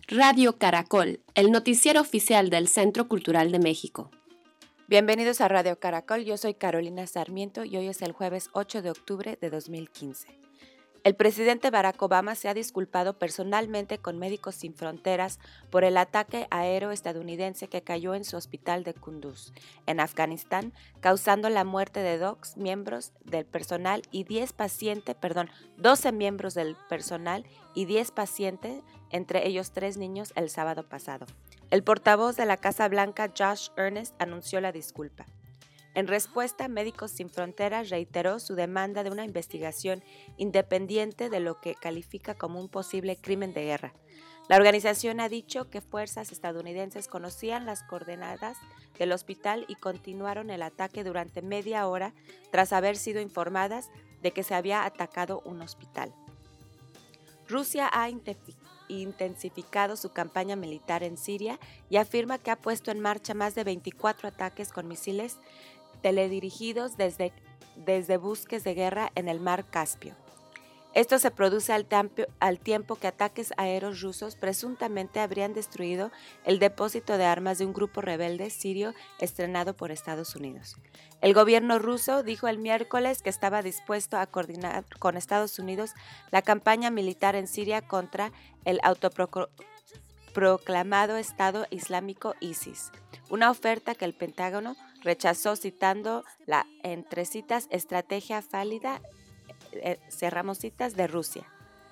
Radio Caracol, el noticiero oficial del Centro Cultural de México. Bienvenidos a Radio Caracol, yo soy Carolina Sarmiento y hoy es el jueves 8 de octubre de 2015. El presidente Barack Obama se ha disculpado personalmente con Médicos Sin Fronteras por el ataque aéreo estadounidense que cayó en su hospital de Kunduz, en Afganistán, causando la muerte de 2 miembros del personal y 12 miembros del personal y 10 pacientes, entre ellos 3 niños, el sábado pasado. El portavoz de la Casa Blanca, Josh Earnest, anunció la disculpa. En respuesta, Médicos Sin Fronteras reiteró su demanda de una investigación independiente de lo que califica como un posible crimen de guerra. La organización ha dicho que fuerzas estadounidenses conocían las coordenadas del hospital y continuaron el ataque durante media hora tras haber sido informadas de que se había atacado un hospital. Rusia ha intensificado su campaña militar en Siria y afirma que ha puesto en marcha más de 24 ataques con misiles teledirigidos desde buques de guerra en el mar Caspio. Esto se produce al tiempo que ataques aéreos rusos presuntamente habrían destruido el depósito de armas de un grupo rebelde sirio estrenado por Estados Unidos. El gobierno ruso dijo el miércoles que estaba dispuesto a coordinar con Estados Unidos la campaña militar en Siria contra el autoproclamado Estado Islámico ISIS, una oferta que el Pentágono rechazó citando la, entre citas, estrategia fálida, cerramos citas, de Rusia.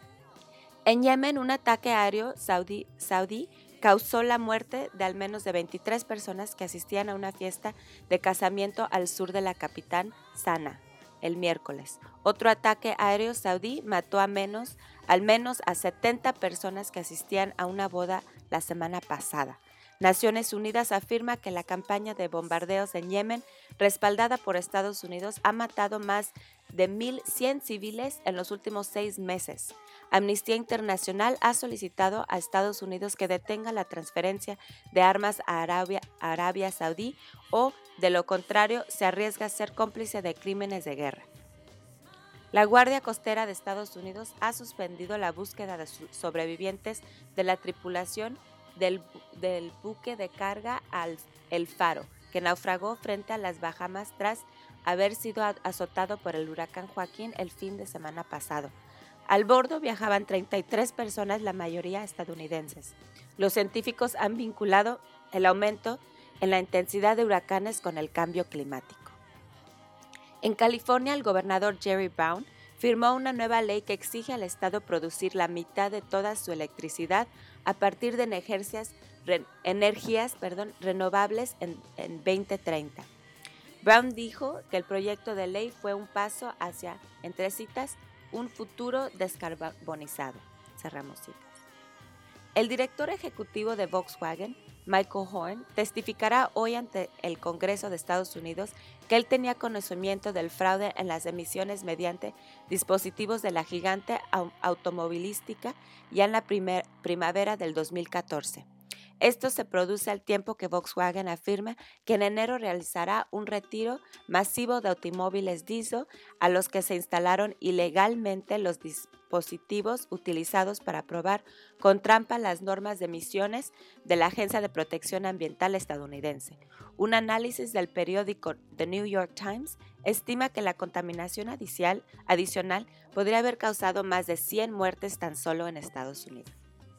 En Yemen, un ataque aéreo saudí causó la muerte de al menos de 23 personas que asistían a una fiesta de casamiento al sur de la capital, Sanaa, el miércoles. Otro ataque aéreo saudí mató al menos a 70 personas que asistían a una boda la semana pasada. Naciones Unidas afirma que la campaña de bombardeos en Yemen, respaldada por Estados Unidos, ha matado más de 1.100 civiles en los últimos 6 meses. Amnistía Internacional ha solicitado a Estados Unidos que detenga la transferencia de armas a Arabia Saudí o, de lo contrario, se arriesga a ser cómplice de crímenes de guerra. La Guardia Costera de Estados Unidos ha suspendido la búsqueda de sobrevivientes de la tripulación del buque de carga El Faro, que naufragó frente a las Bahamas tras haber sido azotado por el huracán Joaquín el fin de semana pasado. Al bordo viajaban 33 personas, la mayoría estadounidenses. Los científicos han vinculado el aumento en la intensidad de huracanes con el cambio climático. En California, el gobernador Jerry Brown firmó una nueva ley que exige al Estado producir la mitad de toda su electricidad a partir de energías renovables en 2030. Brown dijo que el proyecto de ley fue un paso hacia, entre citas, un futuro descarbonizado. Cerramos citas. El director ejecutivo de Volkswagen, Michael Horn, testificará hoy ante el Congreso de Estados Unidos que él tenía conocimiento del fraude en las emisiones mediante dispositivos de la gigante automovilística ya en la primavera del 2014. Esto se produce al tiempo que Volkswagen afirma que en enero realizará un retiro masivo de automóviles diesel a los que se instalaron ilegalmente los dispositivos utilizados para probar con trampa las normas de emisiones de la Agencia de Protección Ambiental estadounidense. Un análisis del periódico The New York Times estima que la contaminación adicional podría haber causado más de 100 muertes tan solo en Estados Unidos.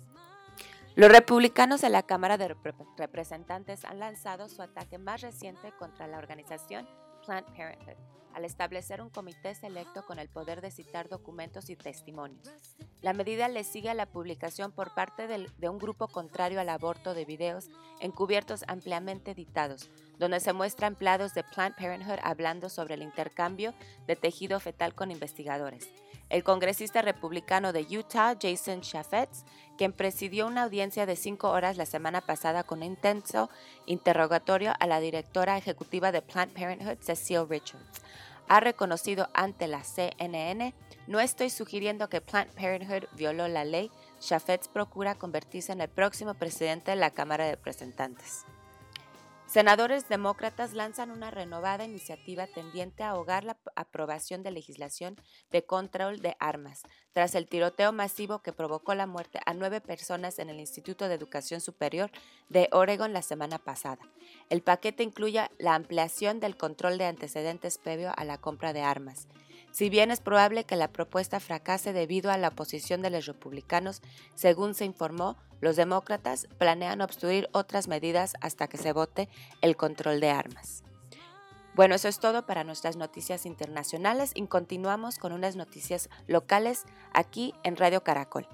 Los republicanos de la Cámara de Representantes han lanzado su ataque más reciente contra la organización Planned Parenthood, al establecer un comité selecto con el poder de citar documentos y testimonios. La medida le sigue a la publicación por parte de un grupo contrario al aborto de videos encubiertos ampliamente editados, donde se muestra empleados de Planned Parenthood hablando sobre el intercambio de tejido fetal con investigadores. El congresista republicano de Utah, Jason Chaffetz, quien presidió una audiencia de 5 horas la semana pasada con un intenso interrogatorio a la directora ejecutiva de Planned Parenthood, Cecile Richards, ha reconocido ante la CNN: "No estoy sugiriendo que Planned Parenthood violó la ley. Chaffetz procura convertirse en el próximo presidente de la Cámara de Representantes". Senadores demócratas lanzan una renovada iniciativa tendiente a ahogar la aprobación de legislación de control de armas, tras el tiroteo masivo que provocó la muerte a 9 personas en el Instituto de Educación Superior de Oregon la semana pasada. El paquete incluye la ampliación del control de antecedentes previo a la compra de armas. Si bien es probable que la propuesta fracase debido a la oposición de los republicanos, según se informó, los demócratas planean obstruir otras medidas hasta que se vote el control de armas. Bueno, eso es todo para nuestras noticias internacionales y continuamos con unas noticias locales aquí en Radio Caracol.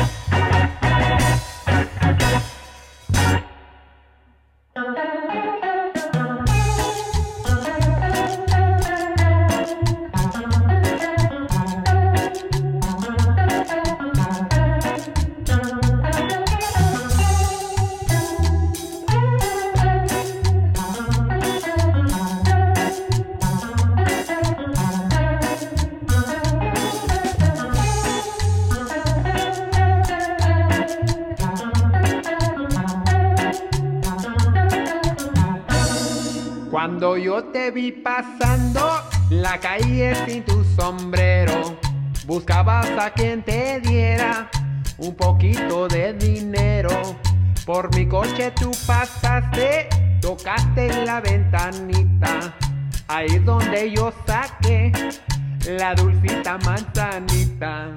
Cuando yo te vi pasando la calle sin tu sombrero, buscabas a quien te diera un poquito de dinero. Por mi coche tú pasaste, tocaste la ventanita, ahí donde yo saqué la dulcita manzanita.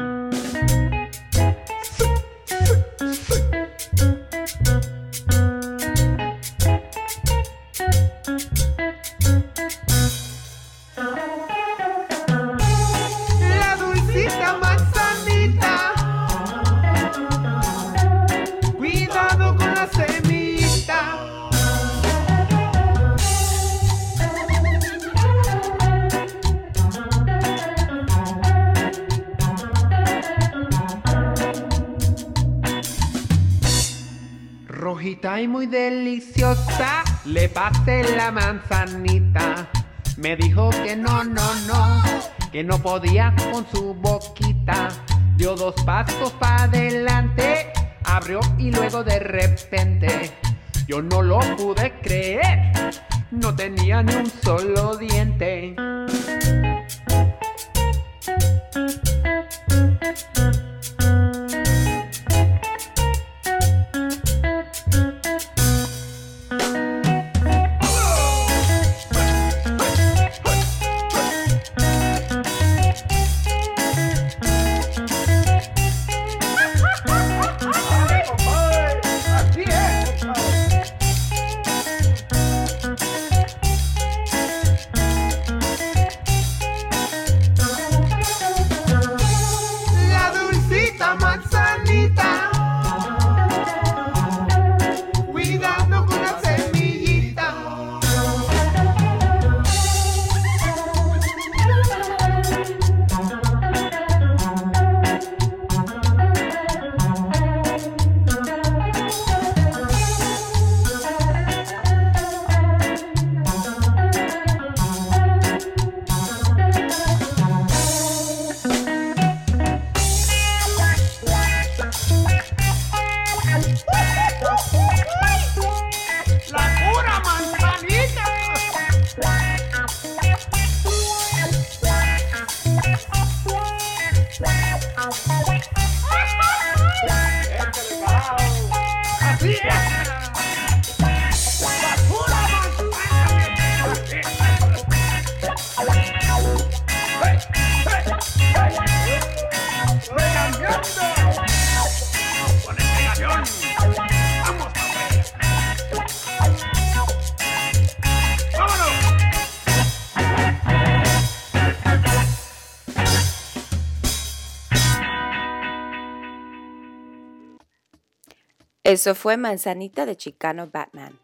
Rojita y muy deliciosa, le pasé la manzanita. Me dijo que no, que no podía con su boquita. Dio 2 pasos para adelante, abrió y luego de repente yo no lo pude creer, no tenía ni un solo diente. Eso fue Manzanita de Chicano Batman.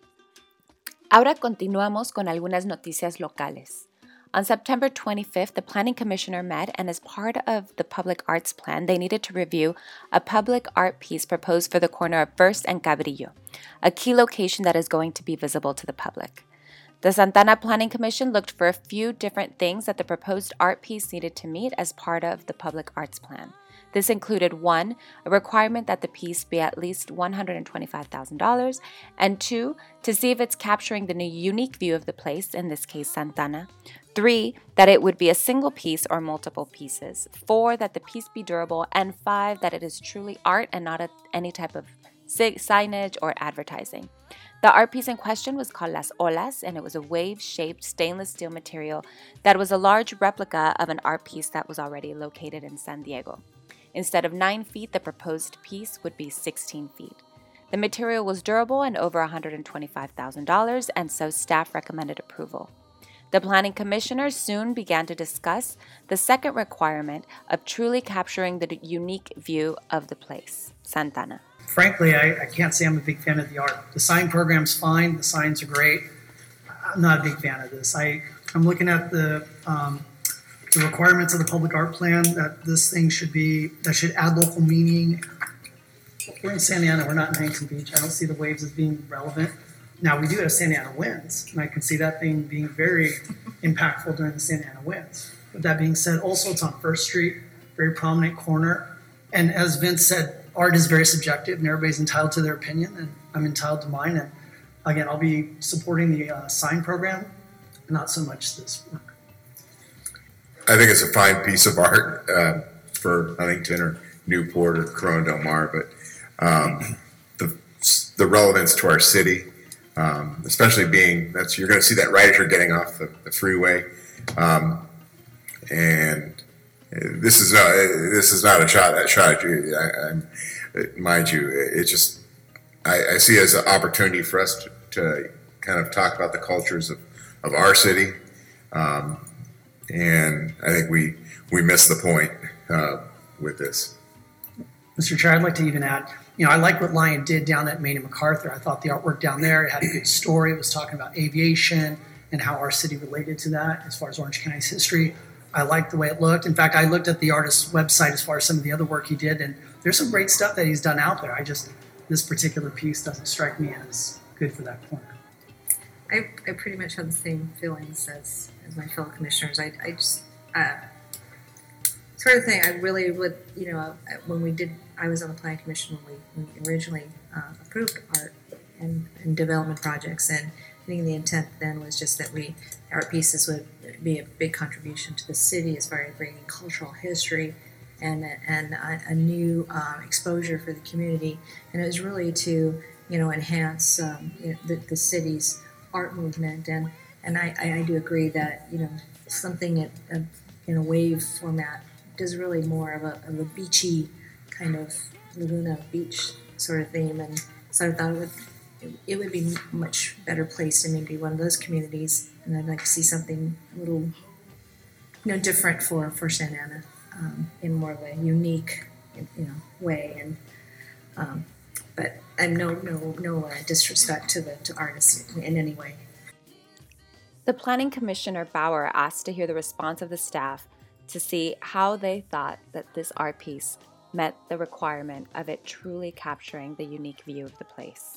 Ahora continuamos con algunas noticias locales. On September 25th, the Planning Commissioner met, and as part of the Public Arts Plan, they needed to review a public art piece proposed for the corner of First and Cabrillo, a key location that is going to be visible to the public. The Santana Planning Commission looked for a few different things that the proposed art piece needed to meet as part of the Public Arts Plan. This included 1, a requirement that the piece be at least $125,000, and 2, to see if it's capturing the unique view of the place, in this case Santa Ana. 3, that it would be a single piece or multiple pieces. 4, that the piece be durable, and 5, that it is truly art and not any type of signage or advertising. The art piece in question was called Las Olas, and it was a wave-shaped stainless steel material that was a large replica of an art piece that was already located in San Diego. Instead of 9 feet, the proposed piece would be 16 feet. The material was durable and over $125,000, and so staff recommended approval. The planning commissioners soon began to discuss the second requirement of truly capturing the unique view of the place, Santa Ana. Frankly, I can't say I'm a big fan of the art. The sign program's fine. The signs are great. I'm not a big fan of this. I'm looking at the requirements of the public art plan that this thing should add local meaning. We're in Santa Ana. We're not in Huntington Beach. I don't see the waves as being relevant. Now, we do have Santa Ana winds, and I can see that thing being very impactful during the Santa Ana winds. With that being said, also it's on First Street, very prominent corner. And as Vince said, art is very subjective, and everybody's entitled to their opinion, and I'm entitled to mine. And again, I'll be supporting the sign program, not so much this work. I think it's a fine piece of art for Huntington or Newport or Corona Del Mar, but the relevance to our city, especially being you're going to see that right as you're getting off the freeway, and this is not a shot at you. Mind you, it's just I see it as an opportunity for us to kind of talk about the cultures of our city, and I think we missed the point with this. Mr. Chair, I'd like to even add, I like what Lion did down at Main and MacArthur. I thought the artwork down there, it had a good story. It was talking about aviation and how our city related to that as far as Orange County's history. I liked the way it looked. In fact, I looked at the artist's website as far as some of the other work he did, and there's some great stuff that he's done out there. This particular piece doesn't strike me as good for that corner. I pretty much have the same feelings as my fellow commissioners. I just sort of thing. I really would, when I was on the planning commission when we originally approved art and development projects, and I think the intent then was just that art pieces would be a big contribution to the city as far as bringing cultural history and a new exposure for the community, and it was really to enhance the city's art movement, and I do agree that something in a wave format does really more of a beachy kind of Laguna Beach sort of theme, and so I thought it would be much better placed in maybe one of those communities, and I'd like to see something a little different for Santa Ana in more of a unique way, and but I'm no disrespect to artists in any way. The Planning Commissioner Bauer asked to hear the response of the staff to see how they thought that this art piece met the requirement of it truly capturing the unique view of the place.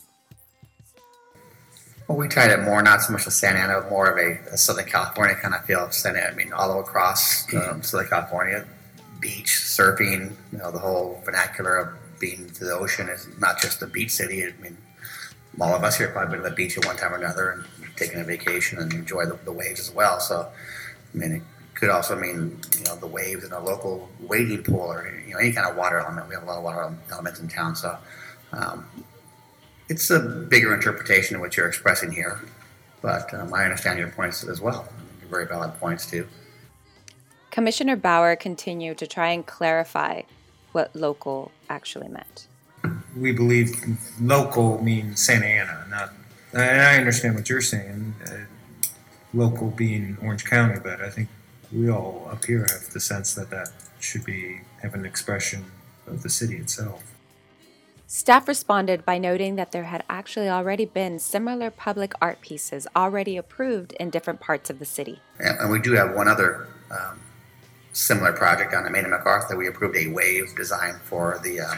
Well, we tried it more, not so much with Santa Ana, more of a Southern California kind of feel of Santa Ana. I mean, all across Southern California, beach, surfing, the whole vernacular of being to the ocean is not just a beach city. I mean, all of us here probably been to the beach at one time or another and taking a vacation and enjoy the waves as well. So, I mean, it could also mean, the waves in a local wading pool or, any kind of water element. We have a lot of water elements in town, so it's a bigger interpretation of what you're expressing here, but I understand your points as well. They're very valid points, too. Commissioner Bauer continued to try and clarify what local actually meant. We believe local means Santa Ana, and I understand what you're saying, local being Orange County, but I think we all up here have the sense that should have an expression of the city itself. Staff responded by noting that there had actually already been similar public art pieces already approved in different parts of the city. And we do have one other similar project on the Main and MacArthur. We approved a wave design for the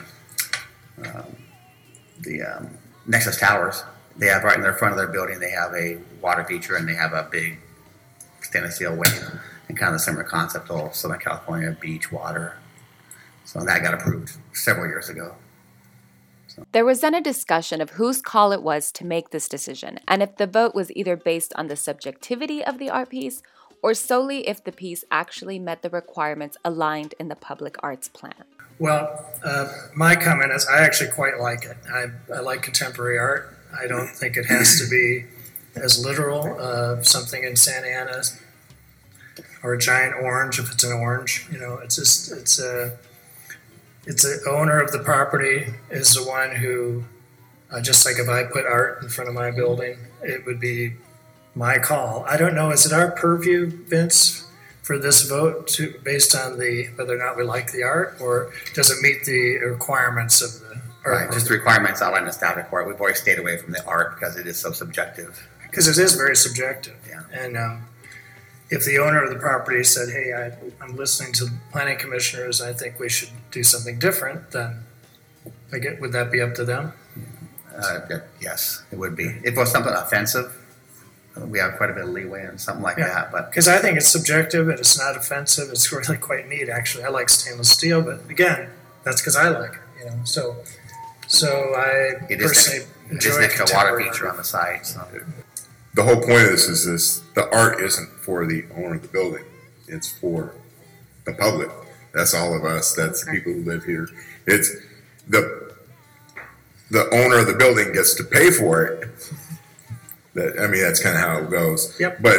Nexus Towers. They have right in the front of their building, they have a water feature and they have a big stainless steel wave, and kind of a similar concept of Southern California beach water. So that got approved several years ago. There was then a discussion of whose call it was to make this decision, and if the vote was either based on the subjectivity of the art piece or solely if the piece actually met the requirements aligned in the public arts plan. Well, my comment is I actually quite like it. I like contemporary art. I don't think it has to be as literal. Something in Santa Ana or a giant orange, if it's an orange, it's the owner of the property is the one who, just like if I put art in front of my building, it would be my call. I don't know, is it our purview, Vince, for this vote based on whether or not we like the art, or does it meet the requirements of the art? Right, just the requirements outlined in the staff report. We've always stayed away from the art because it is so subjective. Because it is very subjective. Yeah. And if the owner of the property said, hey, I'm listening to planning commissioners, I think we should do something different, then would that be up to them? Yes, it would be. If it was something offensive, we have quite a bit of leeway and something like that. But because I think it's subjective and it's not offensive. It's really quite neat, actually. I like stainless steel, but again, that's because I like it. So I personally enjoy it. It is next to a water contemporary feature on the side. So. The whole point of this is this: the art isn't for the owner of the building; it's for the public. That's all of us. That's the people who live here. It's the owner of the building gets to pay for it. That's kind of how it goes. Yep. But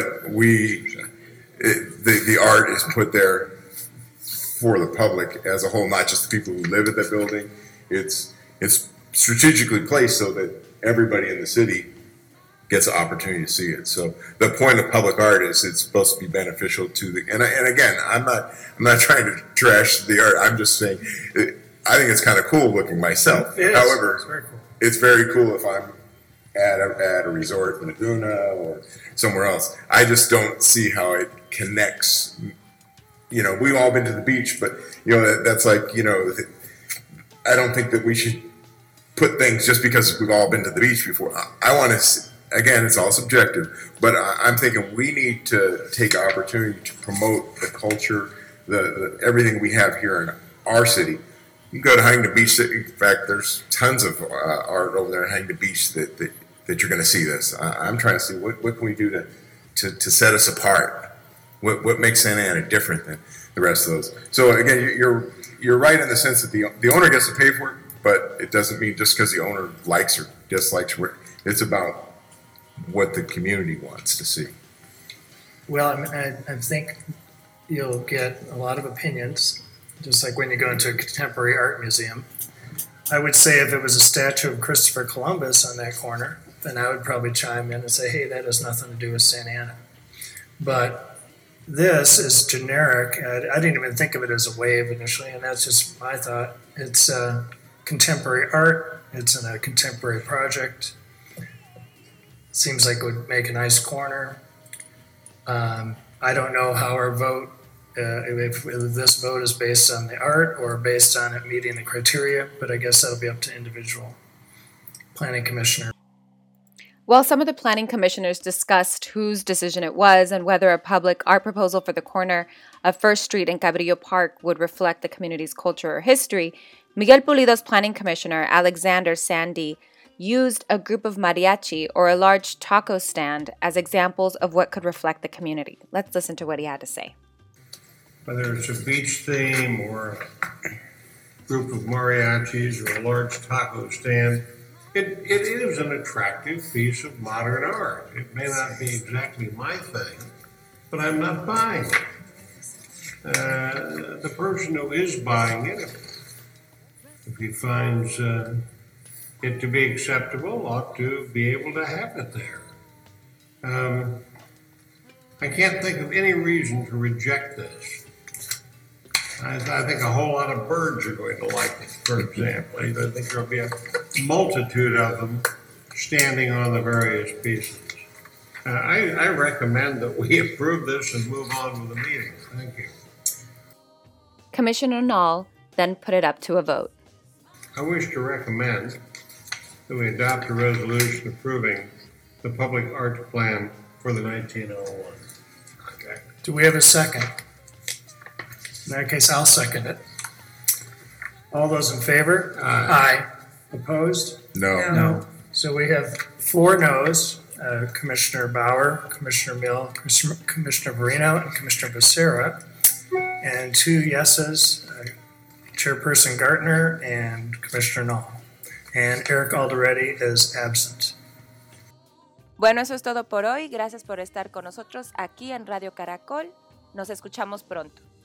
the art is put there for the public as a whole, not just the people who live at the building. It's strategically placed so that everybody in the city gets an opportunity to see it. So the point of public art is it's supposed to be beneficial to the. And again, I'm not trying to trash the art. I'm just saying I think it's kind of cool looking myself. It is. However, It's very cool. It's very cool if I'm at a resort in Laguna or somewhere else. I just don't see how it connects. We've all been to the beach, but that's like I don't think that we should put things just because we've all been to the beach before. I want to. Again, it's all subjective, but I'm thinking we need to take an opportunity to promote the culture, the everything we have here in our city. You can go to Huntington Beach. In fact, there's tons of art over there at Huntington Beach that you're going to see this. I'm trying to see what can we do to set us apart. What makes Santa Ana different than the rest of those? So again, you're right in the sense that the owner gets to pay for it, but it doesn't mean just because the owner likes or dislikes it. It's about what the community wants to see. Well, I think you'll get a lot of opinions, just like when you go into a contemporary art museum. I would say if it was a statue of Christopher Columbus on that corner, then I would probably chime in and say, hey, that has nothing to do with Santa Ana. But this is generic. I didn't even think of it as a wave initially, and that's just my thought. It's contemporary art. It's in a contemporary project. Seems like it would make a nice corner. I don't know how our vote, if this vote is based on the art or based on it meeting the criteria, but I guess that'll be up to individual planning commissioner. While some of the planning commissioners discussed whose decision it was and whether a public art proposal for the corner of First Street and Cabrillo Park would reflect the community's culture or history, Miguel Pulido's planning commissioner, Alexander Sandy, used a group of mariachi or a large taco stand as examples of what could reflect the community. Let's listen to what he had to say. Whether it's a beach theme or a group of mariachis or a large taco stand, it is an attractive piece of modern art. It may not be exactly my thing, but I'm not buying it. The person who is buying it, if he finds it to be acceptable, ought to be able to have it there. I can't think of any reason to reject this. I think a whole lot of birds are going to like it, for example. I think there'll be a multitude of them standing on the various pieces. I recommend that we approve this and move on with the meeting. Thank you. Commissioner Nall then put it up to a vote. I wish to recommend that we adopt a resolution approving the public arts plan for the 1901 project. Do we have a second? In that case, I'll second it. All those in favor? Aye. Opposed? No. No. So we have 4 noes, Commissioner Bauer, Commissioner Mill, Commissioner Marino, and Commissioner Becerra, and 2 yeses, Chairperson Gartner and Commissioner Nall. And Eric Alderetti is absent. Bueno, eso es todo por hoy. Gracias por estar con nosotros aquí en Radio Caracol. Nos escuchamos pronto.